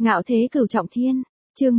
Ngạo thế cửu trọng thiên, chương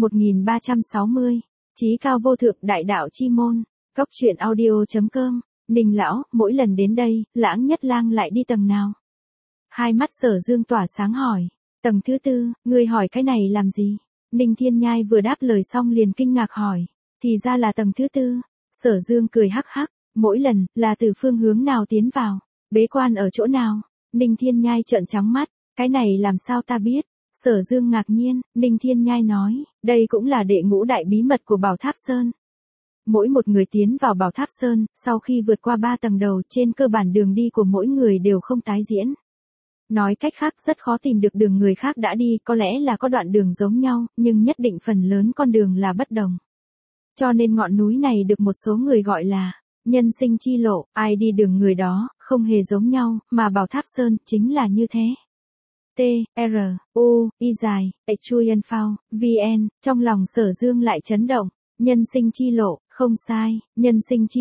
1360, chí cao vô thượng đại đạo chi môn, Cốc truyện audio.com, Ninh lão, mỗi lần đến đây, Lãng Nhất Lang lại đi tầng nào? Hai mắt Sở Dương tỏa sáng hỏi, tầng thứ tư, ngươi hỏi cái này làm gì? Ninh Thiên Nhai vừa đáp lời xong liền kinh ngạc hỏi, thì ra là tầng thứ tư. Sở Dương cười hắc hắc, mỗi lần, là từ phương hướng nào tiến vào, bế quan ở chỗ nào? Ninh Thiên Nhai trợn trắng mắt, cái này làm sao ta biết? Sở Dương ngạc nhiên, Ninh Thiên Nhai nói, đây cũng là đệ ngũ đại bí mật của Bảo Tháp Sơn. Mỗi một người tiến vào Bảo Tháp Sơn, sau khi vượt qua 3 tầng đầu, trên cơ bản đường đi của mỗi người đều không tái diễn. Nói cách khác rất khó tìm được đường người khác đã đi, có lẽ là có đoạn đường giống nhau, nhưng nhất định phần lớn con đường là bất đồng. Cho nên ngọn núi này được một số người gọi là nhân sinh chi lộ, ai đi đường người đó, không hề giống nhau, mà Bảo Tháp Sơn chính là như thế. T, R, U, I dài, Chuyen Phao, VN, trong lòng Sở Dương lại chấn động, nhân sinh chi lộ, không sai, nhân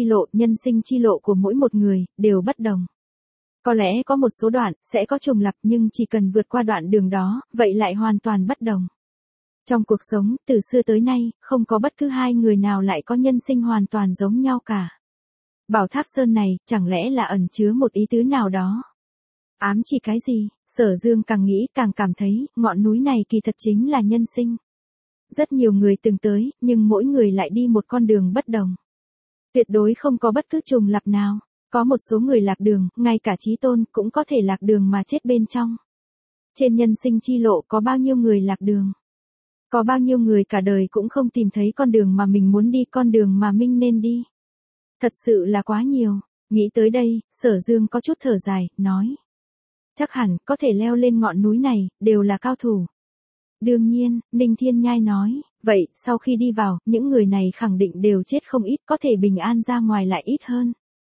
sinh chi lộ của mỗi một người, đều bất đồng. Có lẽ có một số đoạn, sẽ có trùng lặp nhưng chỉ cần vượt qua đoạn đường đó, vậy lại hoàn toàn bất đồng. Trong cuộc sống, từ xưa tới nay, không có bất cứ hai người nào lại có nhân sinh hoàn toàn giống nhau cả. Bảo Tháp Sơn này, chẳng lẽ là ẩn chứa một ý tứ nào đó? Ám chỉ cái gì? Sở Dương càng nghĩ càng cảm thấy, ngọn núi này kỳ thật chính là nhân sinh. Rất nhiều người từng tới, nhưng mỗi người lại đi một con đường bất đồng. Tuyệt đối không có bất cứ trùng lặp nào. Có một số người lạc đường, ngay cả Chí Tôn cũng có thể lạc đường mà chết bên trong. Trên nhân sinh chi lộ có bao nhiêu người lạc đường? Có bao nhiêu người cả đời cũng không tìm thấy con đường mà mình muốn đi, con đường mà mình nên đi? Thật sự là quá nhiều. Nghĩ tới đây, Sở Dương có chút thở dài, nói. Chắc hẳn, có thể leo lên ngọn núi này, đều là cao thủ. Đương nhiên, Ninh Thiên Nhai nói, vậy, sau khi đi vào, những người này khẳng định đều chết không ít, có thể bình an ra ngoài lại ít hơn.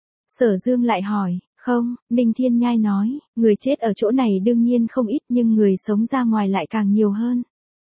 Sở Dương lại hỏi, không, Ninh Thiên Nhai nói, người chết ở chỗ này đương nhiên không ít nhưng người sống ra ngoài lại càng nhiều hơn.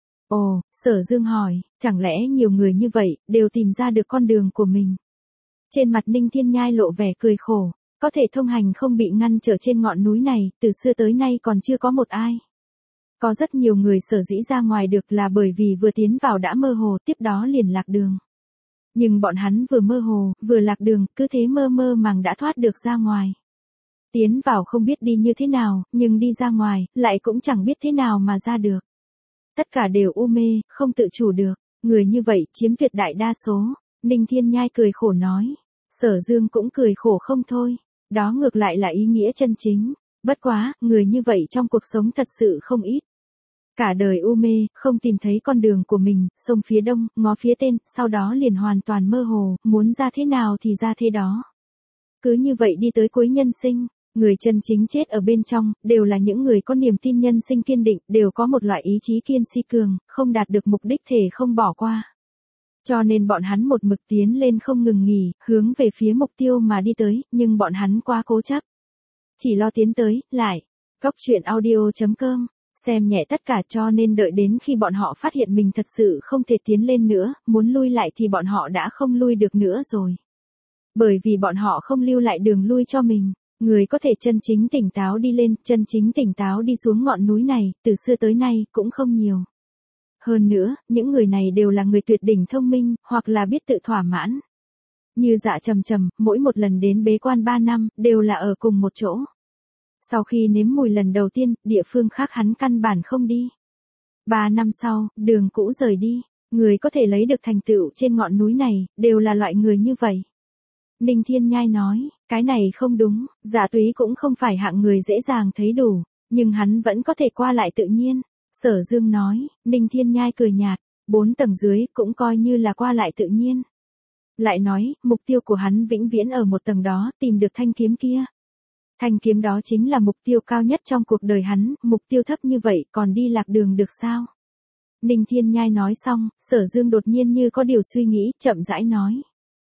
Ồ, Sở Dương hỏi, chẳng lẽ nhiều người như vậy, đều tìm ra được con đường của mình? Trên mặt Ninh Thiên Nhai lộ vẻ cười khổ, có thể thông hành không bị ngăn trở trên ngọn núi này, từ xưa tới nay còn chưa có một ai. Có rất nhiều người sở dĩ ra ngoài được là bởi vì vừa tiến vào đã mơ hồ, tiếp đó liền lạc đường. Nhưng bọn hắn vừa mơ hồ, vừa lạc đường, cứ thế mơ mơ màng đã thoát được ra ngoài. Tiến vào không biết đi như thế nào, nhưng đi ra ngoài, lại cũng chẳng biết thế nào mà ra được. Tất cả đều u mê, không tự chủ được, người như vậy chiếm tuyệt đại đa số. Ninh Thiên Nhai cười khổ nói. Sở Dương cũng cười khổ không thôi, đó ngược lại là ý nghĩa chân chính. Bất quá, người như vậy trong cuộc sống thật sự không ít. Cả đời u mê, không tìm thấy con đường của mình, sông phía đông, ngó phía tên, sau đó liền hoàn toàn mơ hồ, muốn ra thế nào thì ra thế đó. Cứ như vậy đi tới cuối nhân sinh, người chân chính chết ở bên trong, đều là những người có niềm tin nhân sinh kiên định, đều có một loại ý chí kiên si cường, không đạt được mục đích thể không bỏ qua. Cho nên bọn hắn một mực tiến lên không ngừng nghỉ, hướng về phía mục tiêu mà đi tới, nhưng bọn hắn quá cố chấp. Chỉ lo tiến tới, lại. Cốc truyện audio.com, xem nhẹ tất cả cho nên đợi đến khi bọn họ phát hiện mình thật sự không thể tiến lên nữa, muốn lui lại thì bọn họ đã không lui được nữa rồi. Bởi vì bọn họ không lưu lại đường lui cho mình, người có thể chân chính tỉnh táo đi lên, chân chính tỉnh táo đi xuống ngọn núi này, từ xưa tới nay cũng không nhiều. Hơn nữa, những người này đều là người tuyệt đỉnh thông minh, hoặc là biết tự thỏa mãn. Như Dạ Trầm Trầm, mỗi một lần đến bế quan 3 năm, đều là ở cùng một chỗ. Sau khi nếm mùi lần đầu tiên, địa phương khác hắn căn bản không đi. 3 năm sau, đường cũ rời đi, người có thể lấy được thành tựu trên ngọn núi này, đều là loại người như vậy. Ninh Thiên Nhai nói, cái này không đúng, Dạ Túy cũng không phải hạng người dễ dàng thấy đủ, nhưng hắn vẫn có thể qua lại tự nhiên. Sở Dương nói, Ninh Thiên Nhai cười nhạt, 4 tầng dưới cũng coi như là qua lại tự nhiên. Lại nói, mục tiêu của hắn vĩnh viễn ở một tầng đó, tìm được thanh kiếm kia. Thanh kiếm đó chính là mục tiêu cao nhất trong cuộc đời hắn, mục tiêu thấp như vậy còn đi lạc đường được sao? Ninh Thiên Nhai nói xong, Sở Dương đột nhiên như có điều suy nghĩ, chậm rãi nói.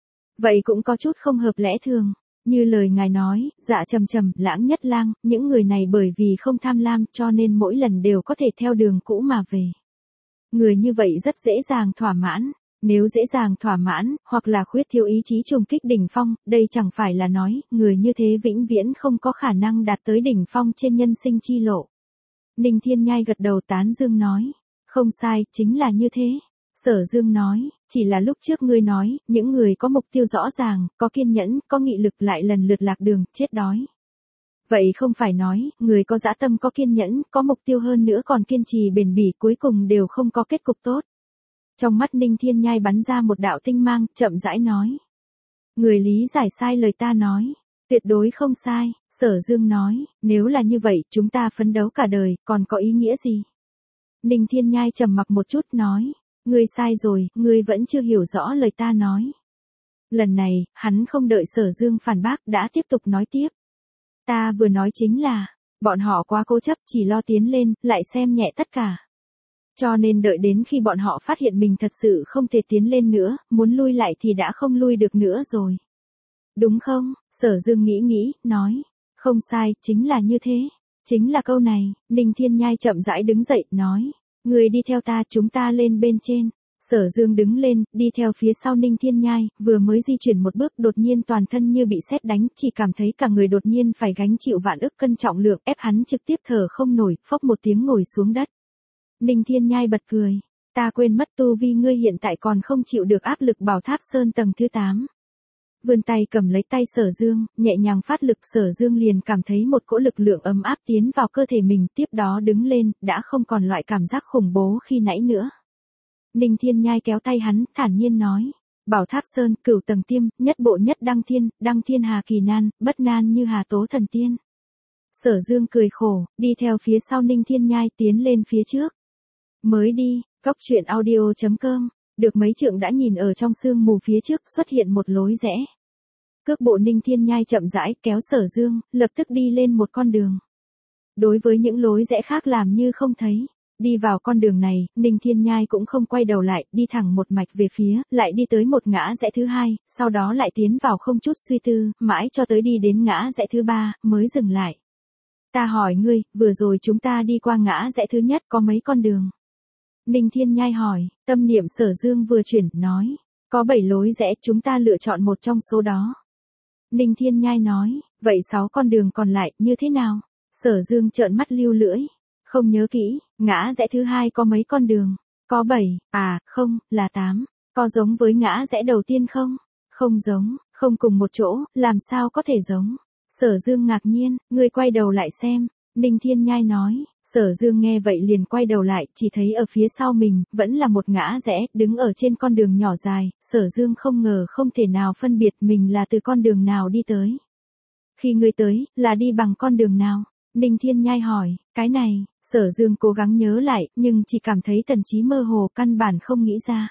Vậy cũng có chút không hợp lẽ thường. Như lời ngài nói, Dạ Trầm Trầm, Lãng Nhất Lang, những người này bởi vì không tham lam cho nên mỗi lần đều có thể theo đường cũ mà về. Người như vậy rất dễ dàng thỏa mãn. Nếu dễ dàng thỏa mãn, hoặc là khuyết thiếu ý chí trùng kích đỉnh phong, đây chẳng phải là nói, người như thế vĩnh viễn không có khả năng đạt tới đỉnh phong trên nhân sinh chi lộ. Ninh Thiên Nhai gật đầu tán dương nói. Không sai, chính là như thế. Sở Dương nói, chỉ là lúc trước ngươi nói, những người có mục tiêu rõ ràng, có kiên nhẫn, có nghị lực lại lần lượt lạc đường, chết đói. Vậy không phải nói, người có dã tâm có kiên nhẫn, có mục tiêu hơn nữa còn kiên trì bền bỉ cuối cùng đều không có kết cục tốt. Trong mắt Ninh Thiên Nhai bắn ra một đạo tinh mang, chậm rãi nói. Người lý giải sai lời ta nói. Tuyệt đối không sai, Sở Dương nói, nếu là như vậy, chúng ta phấn đấu cả đời, còn có ý nghĩa gì? Ninh Thiên Nhai trầm mặc một chút nói, ngươi sai rồi, ngươi vẫn chưa hiểu rõ lời ta nói. Lần này, hắn không đợi Sở Dương phản bác đã tiếp tục nói tiếp. Ta vừa nói chính là, bọn họ quá cố chấp chỉ lo tiến lên, lại xem nhẹ tất cả. Cho nên đợi đến khi bọn họ phát hiện mình thật sự không thể tiến lên nữa, muốn lui lại thì đã không lui được nữa rồi. Đúng không? Sở Dương nghĩ, nói. Không sai, chính là như thế. Chính là câu này, Ninh Thiên Nhai chậm rãi đứng dậy, nói. Người đi theo ta, chúng ta lên bên trên. Sở Dương đứng lên, đi theo phía sau Ninh Thiên Nhai, vừa mới di chuyển một bước đột nhiên toàn thân như bị sét đánh, chỉ cảm thấy cả người đột nhiên phải gánh chịu vạn ức cân trọng lượng ép hắn trực tiếp thở không nổi, phốc một tiếng ngồi xuống đất. Ninh Thiên Nhai bật cười. Ta quên mất tu vi ngươi hiện tại còn không chịu được áp lực Bảo Tháp Sơn tầng thứ 8. Vươn tay cầm lấy tay Sở Dương, nhẹ nhàng phát lực Sở Dương liền cảm thấy một cỗ lực lượng ấm áp tiến vào cơ thể mình, tiếp đó đứng lên, đã không còn loại cảm giác khủng bố khi nãy nữa. Ninh Thiên Nhai kéo tay hắn, thản nhiên nói. Bảo Tháp Sơn, cửu tầng tiêm, nhất bộ nhất đăng thiên hà kỳ nan, bất nan như hà tố thần tiên. Sở Dương cười khổ, đi theo phía sau Ninh Thiên Nhai tiến lên phía trước. Mới đi, Cóc Truyện Audio.com, được mấy trượng đã nhìn ở trong sương mù phía trước xuất hiện một lối rẽ. Cước bộ Ninh Thiên Nhai chậm rãi kéo Sở Dương, lập tức đi lên một con đường. Đối với những lối rẽ khác làm như không thấy. Đi vào con đường này, Ninh Thiên Nhai cũng không quay đầu lại, đi thẳng một mạch về phía, lại đi tới một ngã rẽ thứ hai, sau đó lại tiến vào không chút suy tư, mãi cho tới đi đến ngã rẽ thứ ba, mới dừng lại. Ta hỏi ngươi, vừa rồi chúng ta đi qua ngã rẽ thứ nhất có mấy con đường? Ninh Thiên Nhai hỏi, tâm niệm Sở Dương vừa chuyển, nói, có 7 lối rẽ, chúng ta lựa chọn một trong số đó. Ninh Thiên Nhai nói, vậy 6 con đường còn lại, như thế nào? Sở Dương trợn mắt lưu lưỡi. Không nhớ kỹ, ngã rẽ thứ hai có mấy con đường? Có 7, không, là 8. Có giống với ngã rẽ đầu tiên không? Không giống, không cùng một chỗ, làm sao có thể giống? Sở Dương ngạc nhiên, ngươi quay đầu lại xem. Ninh Thiên Nhai nói, Sở Dương nghe vậy liền quay đầu lại, chỉ thấy ở phía sau mình, vẫn là một ngã rẽ, đứng ở trên con đường nhỏ dài, Sở Dương không ngờ không thể nào phân biệt mình là từ con đường nào đi tới. Khi ngươi tới, là đi bằng con đường nào? Ninh Thiên Nhai hỏi, cái này, Sở Dương cố gắng nhớ lại, nhưng chỉ cảm thấy thần trí mơ hồ, căn bản không nghĩ ra.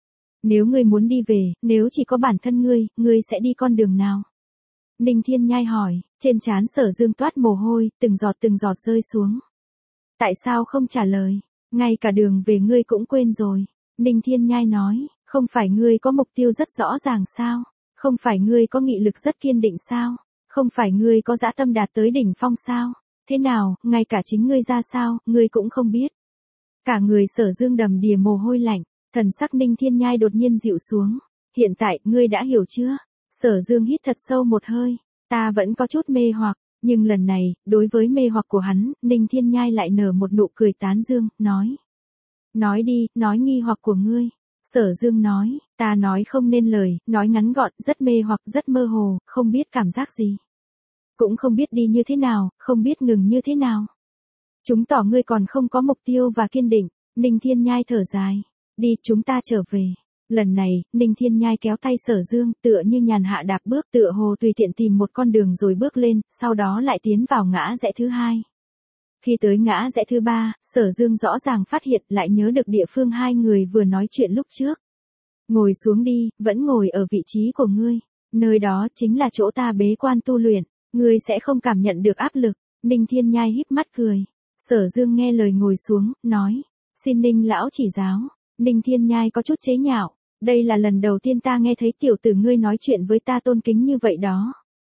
Nếu ngươi muốn đi về, nếu chỉ có bản thân ngươi sẽ đi con đường nào? Ninh Thiên Nhai hỏi, trên trán Sở Dương toát mồ hôi, từng giọt rơi xuống. Tại sao không trả lời? Ngay cả đường về ngươi cũng quên rồi. Ninh Thiên Nhai nói, không phải ngươi có mục tiêu rất rõ ràng sao? Không phải ngươi có nghị lực rất kiên định sao? Không phải ngươi có dã tâm đạt tới đỉnh phong sao? Thế nào, ngay cả chính ngươi ra sao, ngươi cũng không biết. Cả người Sở Dương đầm đìa mồ hôi lạnh, thần sắc Ninh Thiên Nhai đột nhiên dịu xuống. Hiện tại, ngươi đã hiểu chưa? Sở Dương hít thật sâu một hơi. Ta vẫn có chút mê hoặc, nhưng lần này, đối với mê hoặc của hắn, Ninh Thiên Nhai lại nở một nụ cười tán dương, nói. Nói đi, nói nghi hoặc của ngươi. Sở Dương nói, ta nói không nên lời, nói ngắn gọn, rất mê hoặc, rất mơ hồ, không biết cảm giác gì. Cũng không biết đi như thế nào, không biết ngừng như thế nào. Chứng tỏ ngươi còn không có mục tiêu và kiên định. Ninh Thiên Nhai thở dài. Đi, chúng ta trở về. Lần này, Ninh Thiên Nhai kéo tay Sở Dương, tựa như nhàn hạ đạp bước, tựa hồ tùy tiện tìm một con đường rồi bước lên, sau đó lại tiến vào ngã rẽ thứ hai. Khi tới ngã rẽ thứ ba, Sở Dương rõ ràng phát hiện lại nhớ được địa phương hai người vừa nói chuyện lúc trước. Ngồi xuống đi, vẫn ngồi ở vị trí của ngươi. Nơi đó chính là chỗ ta bế quan tu luyện. Ngươi sẽ không cảm nhận được áp lực. Ninh Thiên Nhai híp mắt cười. Sở Dương nghe lời ngồi xuống, nói. Xin Ninh lão chỉ giáo. Ninh Thiên Nhai có chút chế nhạo. Đây là lần đầu tiên ta nghe thấy tiểu tử ngươi nói chuyện với ta tôn kính như vậy đó.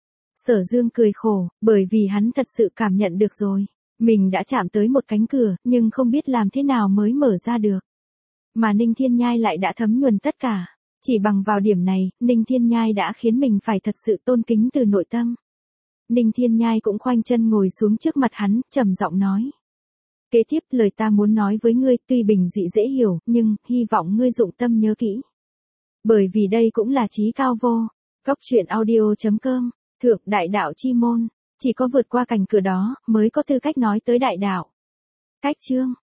Sở Dương cười khổ, bởi vì hắn thật sự cảm nhận được rồi. Mình đã chạm tới một cánh cửa, nhưng không biết làm thế nào mới mở ra được. Mà Ninh Thiên Nhai lại đã thấm nhuần tất cả. Chỉ bằng vào điểm này, Ninh Thiên Nhai đã khiến mình phải thật sự tôn kính từ nội tâm. Ninh Thiên Nhai cũng khoanh chân ngồi xuống trước mặt hắn, trầm giọng nói. Kế tiếp lời ta muốn nói với ngươi tuy bình dị dễ hiểu, nhưng hy vọng ngươi dụng tâm nhớ kỹ. Bởi vì đây cũng là chí cao vô. Cốc truyện audio.com, thượng đại đạo chi môn, chỉ có vượt qua cánh cửa đó mới có tư cách nói tới đại đạo. Cách chương